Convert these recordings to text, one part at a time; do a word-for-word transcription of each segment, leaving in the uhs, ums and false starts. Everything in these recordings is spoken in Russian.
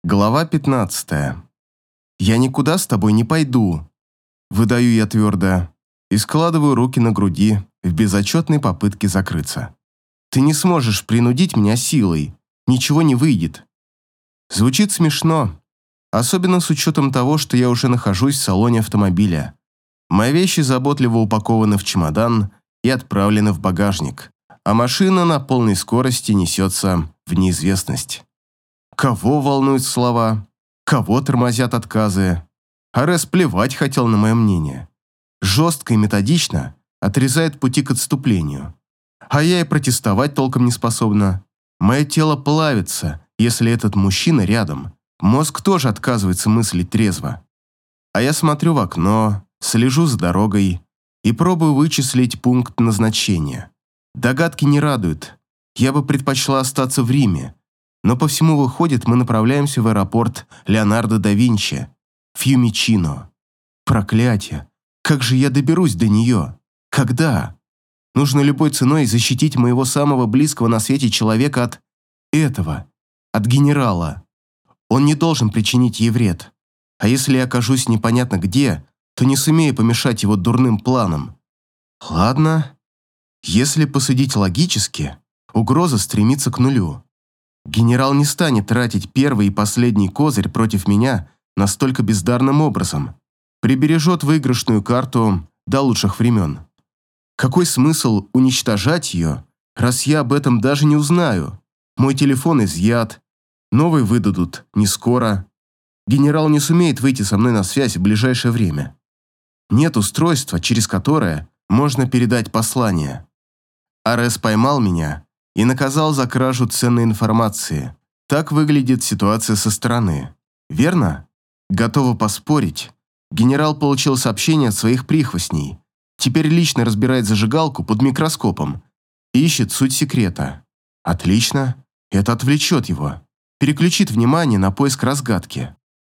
Глава пятнадцатая. «Я никуда с тобой не пойду», – выдаю я твердо и складываю руки на груди в безотчетной попытке закрыться. «Ты не сможешь принудить меня силой, ничего не выйдет». Звучит смешно, особенно с учетом того, что я уже нахожусь в салоне автомобиля. Мои вещи заботливо упакованы в чемодан и отправлены в багажник, а машина на полной скорости несется в неизвестность. Кого волнуют слова, кого тормозят отказы. Арес плевать хотел на мое мнение. Жестко и методично отрезает пути к отступлению. А я и протестовать толком не способна. Мое тело плавится, если этот мужчина рядом. Мозг тоже отказывается мыслить трезво. А я смотрю в окно, слежу за дорогой и пробую вычислить пункт назначения. Догадки не радуют. Я бы предпочла остаться в Риме. Но по всему выходит, мы направляемся в аэропорт Леонардо да Винчи, Фьюмичино. Проклятие! Как же я доберусь до нее? Когда? Нужно любой ценой защитить моего самого близкого на свете человека от этого, от генерала. Он не должен причинить ей вред. А если я окажусь непонятно где, то не сумею помешать его дурным планам. Ладно, если посудить логически, угроза стремится к нулю. Генерал не станет тратить первый и последний козырь против меня настолько бездарным образом. Прибережет выигрышную карту до лучших времен. Какой смысл уничтожать ее, раз я об этом даже не узнаю? Мой телефон изъят, новый выдадут не скоро. Генерал не сумеет выйти со мной на связь в ближайшее время. Нет устройства, через которое можно передать послание. Арес поймал меня и наказал за кражу ценной информации. Так выглядит ситуация со стороны. Верно? Готова поспорить. Генерал получил сообщение от своих прихвостней. Теперь лично разбирает зажигалку под микроскопом и ищет суть секрета. Отлично. Это отвлечет его. Переключит внимание на поиск разгадки.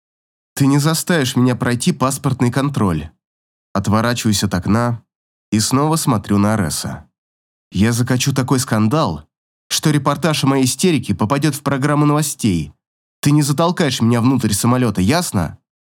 Ты не заставишь меня пройти паспортный контроль. Отворачиваюсь от окна и снова смотрю на Ареса. Я закачу такой скандал, что репортаж о моей истерике попадет в программу новостей. Ты не затолкаешь меня внутрь самолета, ясно?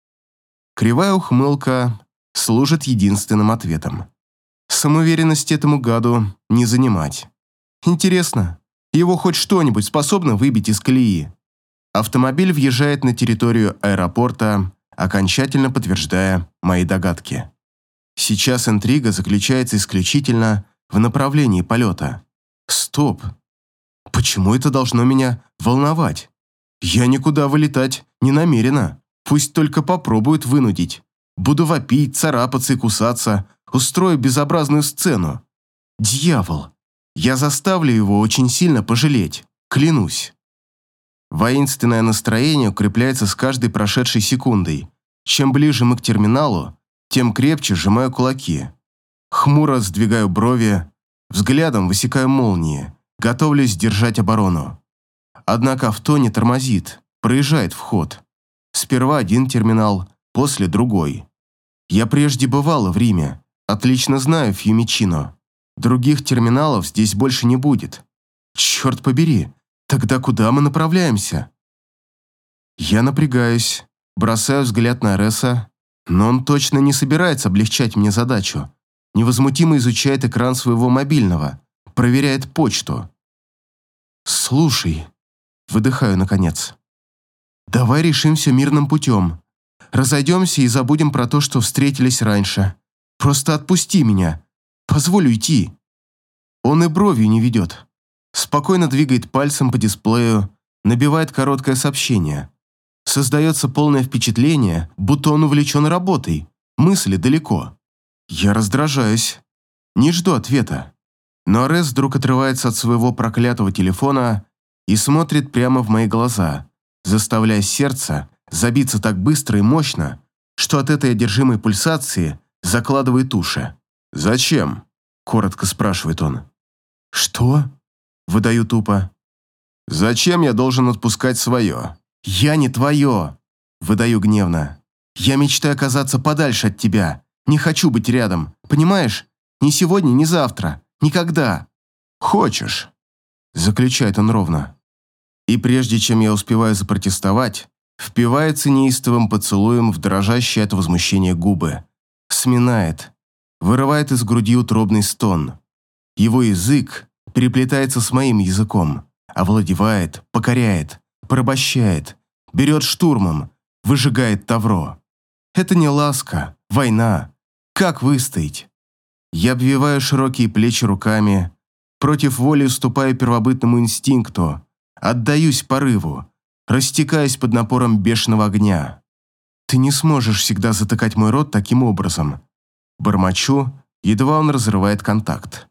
Кривая ухмылка служит единственным ответом. Самоуверенности этому гаду не занимать. Интересно, его хоть что-нибудь способно выбить из колеи? Автомобиль въезжает на территорию аэропорта, окончательно подтверждая мои догадки. Сейчас интрига заключается исключительно в направлении полета. Стоп. Почему это должно меня волновать? Я никуда вылетать не намерена. Пусть только попробуют вынудить. Буду вопить, царапаться и кусаться, устрою безобразную сцену. Дьявол. Я заставлю его очень сильно пожалеть. Клянусь. Воинственное настроение укрепляется с каждой прошедшей секундой. Чем ближе мы к терминалу, тем крепче сжимаю кулаки. Хмуро сдвигаю брови, взглядом высекаю молнии, готовлюсь держать оборону. Однако авто не тормозит, проезжает вход. Сперва один терминал, после другой. Я прежде бывала в Риме, отлично знаю Фьюмичино. Других терминалов здесь больше не будет. Черт побери, тогда куда мы направляемся? Я напрягаюсь, бросаю взгляд на Ареса, но он точно не собирается облегчать мне задачу. Невозмутимо изучает экран своего мобильного, проверяет почту. «Слушай», — выдыхаю наконец, — «давай решим все мирным путем. Разойдемся и забудем про то, что встретились раньше. Просто отпусти меня. Позволь уйти». Он и бровью не ведет. Спокойно двигает пальцем по дисплею, набивает короткое сообщение. Создается полное впечатление, будто он увлечен работой. Мысли далеко. Я раздражаюсь. Не жду ответа. Но Арес вдруг отрывается от своего проклятого телефона и смотрит прямо в мои глаза, заставляя сердце забиться так быстро и мощно, что от этой одержимой пульсации закладывает уши. «Зачем?» – коротко спрашивает он. «Что?» – выдаю тупо. «Зачем я должен отпускать свое?» «Я не твое!» – выдаю гневно. «Я мечтаю оказаться подальше от тебя. Не хочу быть рядом, понимаешь? Ни сегодня, ни завтра. Никогда». «Хочешь?» – заключает он ровно. И прежде чем я успеваю запротестовать, Впивается неистовым поцелуем в дрожащие от возмущения губы. Сминает. Вырывает из груди утробный стон. Его язык переплетается с моим языком. Овладевает, покоряет, порабощает. Берет штурмом, выжигает тавро. Это не ласка, война. Как выстоять? Я обвиваю широкие плечи руками, против воли уступаю первобытному инстинкту, отдаюсь порыву, растекаясь под напором бешеного огня. Ты не сможешь всегда затыкать мой рот таким образом. Бормочу, едва он разрывает контакт.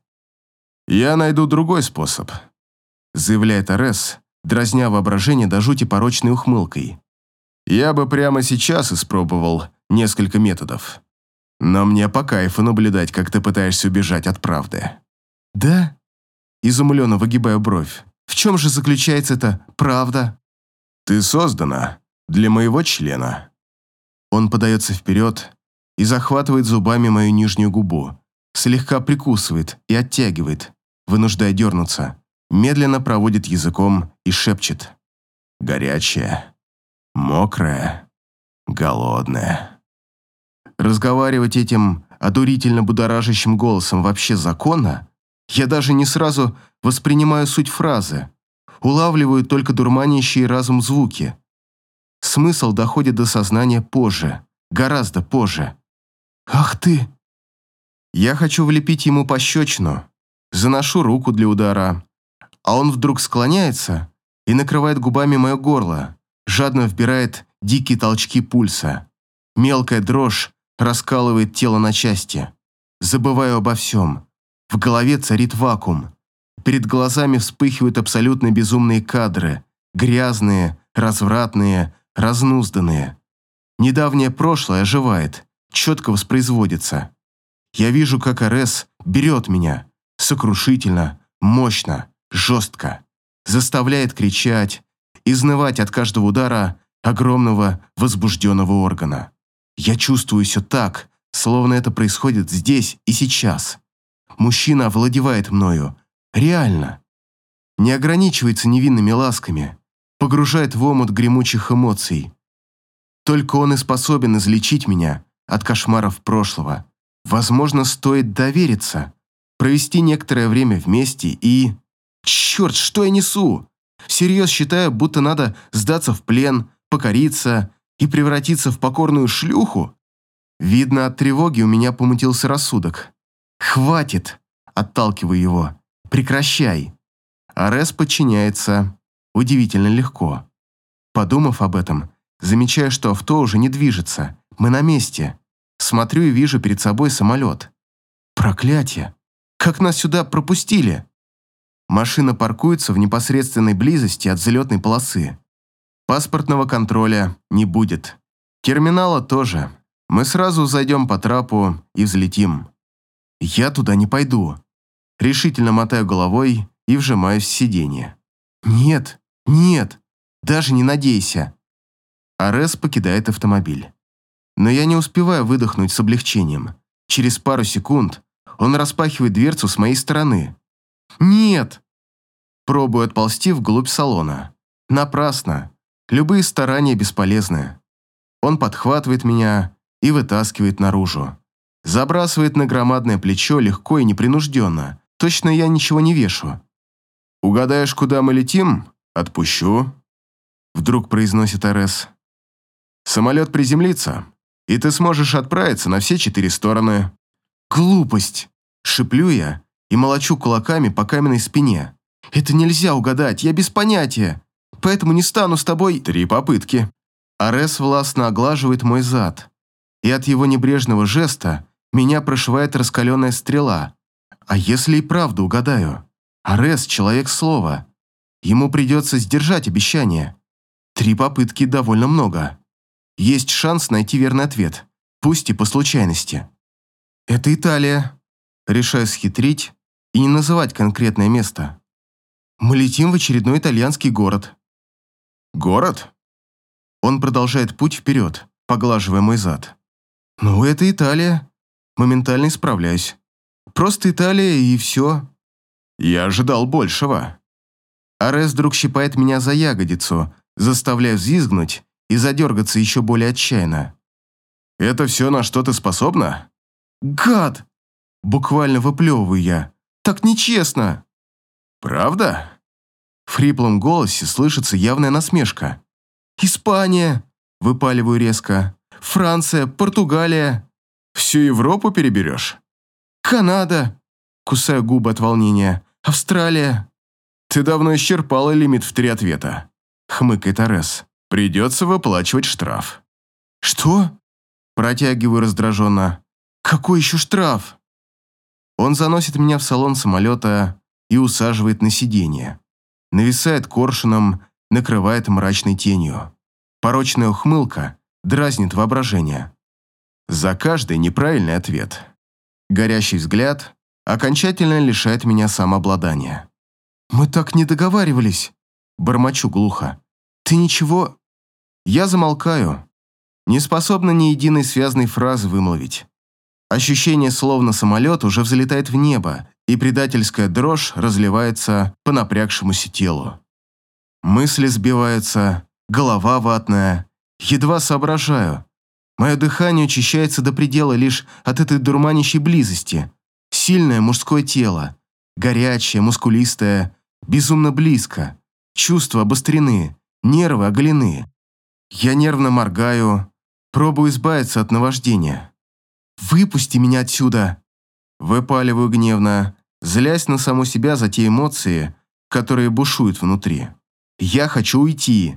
Я найду другой способ, заявляет Арес, дразня воображение до жути порочной ухмылкой. Я бы прямо сейчас испробовал несколько методов. Но мне по кайфу наблюдать, как ты пытаешься убежать от правды. Да? Изумленно выгибаю бровь. В чем же заключается эта правда? Ты создана для моего члена. Он подается вперед и захватывает зубами мою нижнюю губу, слегка прикусывает и оттягивает, вынуждая дернуться, медленно проводит языком и шепчет. Горячая, мокрая, голодная. Разговаривать этим одурительно будоражащим голосом вообще законно? Я даже не сразу воспринимаю суть фразы, улавливаю только дурманящие разум звуки. Смысл доходит до сознания позже, гораздо позже. Ах ты! Я хочу влепить ему пощечину, заношу руку для удара, а он вдруг склоняется и накрывает губами мое горло, жадно вбирает дикие толчки пульса. Мелкая дрожь раскалывает тело на части. Забываю обо всем. В голове царит вакуум. Перед глазами вспыхивают абсолютно безумные кадры. Грязные, развратные, разнузданные. Недавнее прошлое оживает, четко воспроизводится. Я вижу, как Арес берет меня. Сокрушительно, мощно, жестко. Заставляет кричать, изнывать от каждого удара огромного возбужденного органа. Я чувствую все так, словно это происходит здесь и сейчас. Мужчина овладевает мною. Реально. Не ограничивается невинными ласками. Погружает в омут гремучих эмоций. Только он и способен излечить меня от кошмаров прошлого. Возможно, стоит довериться, провести некоторое время вместе и... Черт, что я несу? Всерьез считаю, будто надо сдаться в плен, покориться и превратиться в покорную шлюху? Видно, от тревоги у меня помутился рассудок. «Хватит!» – отталкиваю его. «Прекращай!» Арес подчиняется. Удивительно легко. Подумав об этом, замечаю, что авто уже не движется. Мы на месте. Смотрю и вижу перед собой самолет. Проклятие! Как нас сюда пропустили? Машина паркуется в непосредственной близости от взлетной полосы. Паспортного контроля не будет. Терминала тоже. Мы сразу зайдем по трапу и взлетим. Я туда не пойду. Решительно мотаю головой и вжимаюсь в сиденье. Нет, нет, даже не надейся. Арес покидает автомобиль. Но я не успеваю выдохнуть с облегчением. Через пару секунд он распахивает дверцу с моей стороны. Нет! Пробую отползти вглубь салона. Напрасно. Любые старания бесполезны. Он подхватывает меня и вытаскивает наружу. Забрасывает на громадное плечо легко и непринужденно. Точно я ничего не вешу. «Угадаешь, куда мы летим? Отпущу», — вдруг произносит Арес. «Самолет приземлится, и ты сможешь отправиться на все четыре стороны». «Глупость!» — шиплю я и молочу кулаками по каменной спине. «Это нельзя угадать, я без понятия, поэтому не стану с тобой...» «Три попытки». Арес властно оглаживает мой зад, и от его небрежного жеста меня прошивает раскаленная стрела. А если и правду угадаю? Арес — человек слова. Ему придется сдержать обещание. Три попытки довольно много. Есть шанс найти верный ответ, пусть и по случайности. Это Италия. Решаю схитрить и не называть конкретное место. Мы летим в очередной итальянский город. Город? Он продолжает путь вперед, поглаживая мой зад. Ну, это Италия. Моментально исправляюсь. Просто Италия и все. Я ожидал большего. Арес вдруг щипает меня за ягодицу, заставляя взвизгнуть и задергаться еще более отчаянно. «Это все, на что ты способна?» «Гад!» – буквально выплевываю я. «Так нечестно!» «Правда?» В хриплом голосе слышится явная насмешка. «Испания!» – выпаливаю резко. «Франция, Португалия!» «Всю Европу переберешь?» «Канада!» – кусаю губы от волнения. «Австралия!» «Ты давно исчерпала лимит в три ответа», – хмыкает Арес. «Придется выплачивать штраф». «Что?» – протягиваю раздраженно. «Какой еще штраф?» Он заносит меня в салон самолета и усаживает на сиденье. Нависает коршуном, накрывает мрачной тенью. Порочная ухмылка дразнит воображение. За каждый неправильный ответ. Горящий взгляд окончательно лишает меня самообладания. «Мы так не договаривались», – бормочу глухо. «Ты ничего...» Я замолкаю, не способна ни единой связанной фразы вымолвить. Ощущение, словно самолет уже взлетает в небо, и предательская дрожь разливается по напрягшемуся телу. Мысли сбиваются, голова ватная, едва соображаю. Мое дыхание учащается до предела лишь от этой дурманящей близости. Сильное мужское тело, горячее, мускулистое, безумно близко. Чувства обострены, нервы оголены. Я нервно моргаю, пробую избавиться от наваждения. «Выпусти меня отсюда!» Выпаливаю гневно, злясь на саму себя за те эмоции, которые бушуют внутри. «Я хочу уйти!»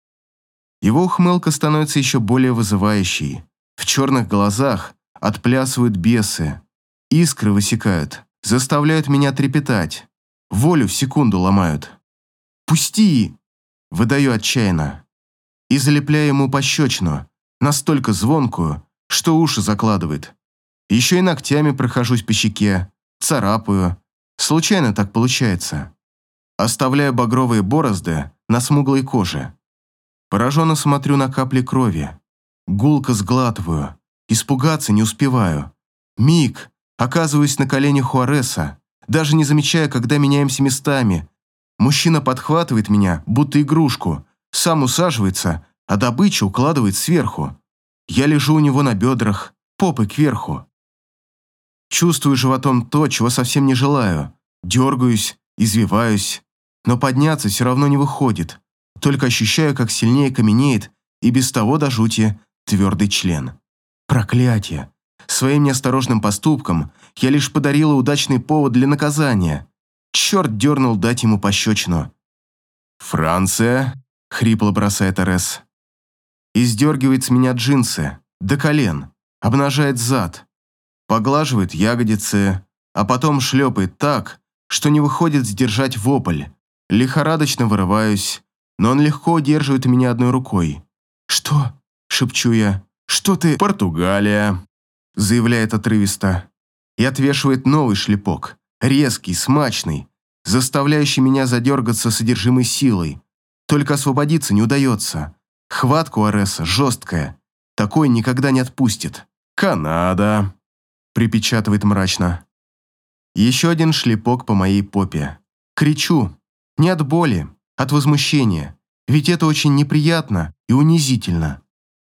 Его ухмылка становится еще более вызывающей. В черных глазах отплясывают бесы. Искры высекают, заставляют меня трепетать. Волю в секунду ломают. «Пусти!» – выдаю отчаянно. И залепляю ему пощечину, настолько звонкую, что уши закладывает. Еще и ногтями прохожусь по щеке, царапаю. Случайно так получается. Оставляю багровые борозды на смуглой коже. Пораженно смотрю на капли крови. Гулко сглатываю. Испугаться не успеваю. Миг, оказываюсь на коленях у Ареса, даже не замечая, когда меняемся местами. Мужчина подхватывает меня, будто игрушку, сам усаживается, а добычу укладывает сверху. Я лежу у него на бедрах, попой кверху. Чувствую животом то, чего совсем не желаю. Дергаюсь, извиваюсь, но подняться все равно не выходит. Только ощущаю, как сильнее каменеет и без того до жути твердый член. Проклятие! Своим неосторожным поступком я лишь подарила удачный повод для наказания. Черт дернул дать ему пощечину. «Франция?» — хрипло бросает Арес. И сдергивает с меня джинсы до колен, обнажает зад, поглаживает ягодицы, а потом шлепает так, что не выходит сдержать вопль. Лихорадочно вырываюсь, но он легко удерживает меня одной рукой. «Что?» – шепчу я. «Что ты?» «Португалия», – заявляет отрывисто. И отвешивает новый шлепок, резкий, смачный, заставляющий меня задергаться содержимой силой. Только освободиться не удается. Хватка у Ареса жесткая. Такой никогда не отпустит. «Канада», – припечатывает мрачно. Еще один шлепок по моей попе. Кричу. Не от боли, от возмущения. Ведь это очень неприятно и унизительно.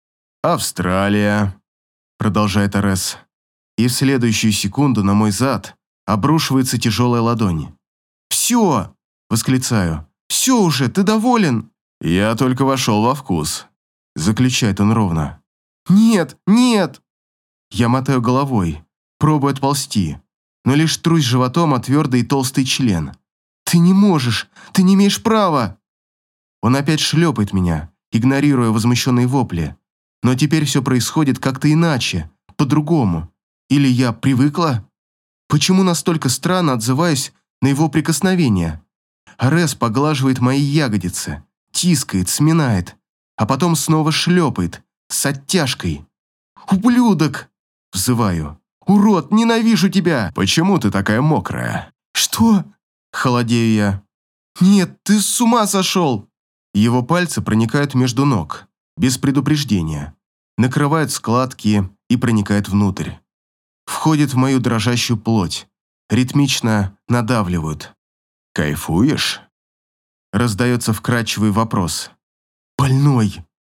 «Австралия», – продолжает Арес. И в следующую секунду на мой зад обрушивается тяжелая ладонь. «Все!» – восклицаю. «Все уже, ты доволен?» «Я только вошел во вкус», – заключает он ровно. «Нет, нет!» Я мотаю головой, пробую отползти, но лишь трусь животом о твердый и толстый член. «Ты не можешь! Ты не имеешь права!» Он опять шлепает меня, игнорируя возмущенные вопли. Но теперь все происходит как-то иначе, по-другому. Или я привыкла? Почему настолько странно отзываюсь на его прикосновения? Арес поглаживает мои ягодицы, тискает, сминает, а потом снова шлепает, с оттяжкой. «Ублюдок!» – взываю. «Урод, ненавижу тебя!» «Почему ты такая мокрая?» «Что?» – холодею я. «Нет, ты с ума сошел!» Его пальцы проникают между ног, без предупреждения, накрывают складки и проникают внутрь. Входят в мою дрожащую плоть, ритмично надавливают. «Кайфуешь?» Раздается вкрадчивый вопрос. «Больной!»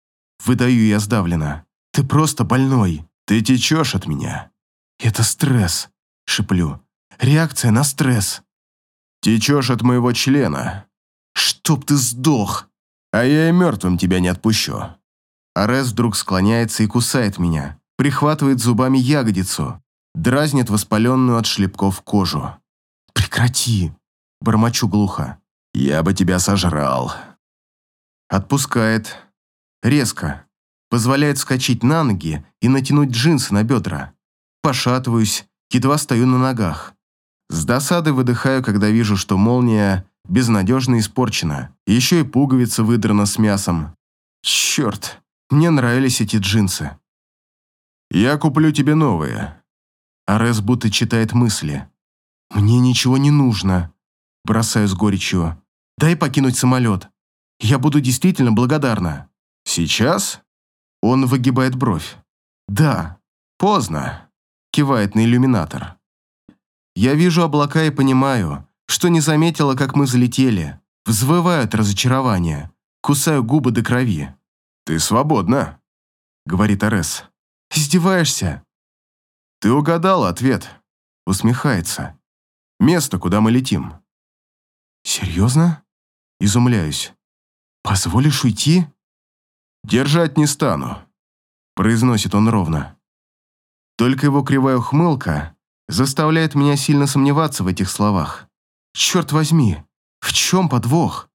Выдаю я сдавленно. Ты просто больной. Ты течешь от меня. Это стресс, шеплю. Реакция на стресс. Течешь от моего члена. Чтоб ты сдох. А я и мертвым тебя не отпущу. Арес вдруг склоняется и кусает меня. Прихватывает зубами ягодицу. Дразнит воспаленную от шлепков кожу. Прекрати. Бормочу глухо. Я бы тебя сожрал. Отпускает. Резко. Позволяет вскочить на ноги и натянуть джинсы на бедра. Пошатываюсь, едва стою на ногах. С досадой выдыхаю, когда вижу, что молния безнадежно испорчена. Еще и пуговица выдрана с мясом. Черт, мне нравились эти джинсы. Я куплю тебе новые. Арес будто читает мысли. Мне ничего не нужно. Бросаю с горечью. Дай покинуть самолет. Я буду действительно благодарна. Сейчас? Он выгибает бровь. Да, поздно. Кивает на иллюминатор. Я вижу облака и понимаю, что не заметила, как мы залетели. Взвываю от разочарования. Кусаю губы до крови. «Ты свободна», — говорит Арес. «Издеваешься?» «Ты угадала ответ», — усмехается. «Место, куда мы летим». «Серьезно?» — изумляюсь. «Позволишь уйти?» «Держать не стану», — произносит он ровно. Только его кривая ухмылка заставляет меня сильно сомневаться в этих словах. Черт возьми, в чем подвох?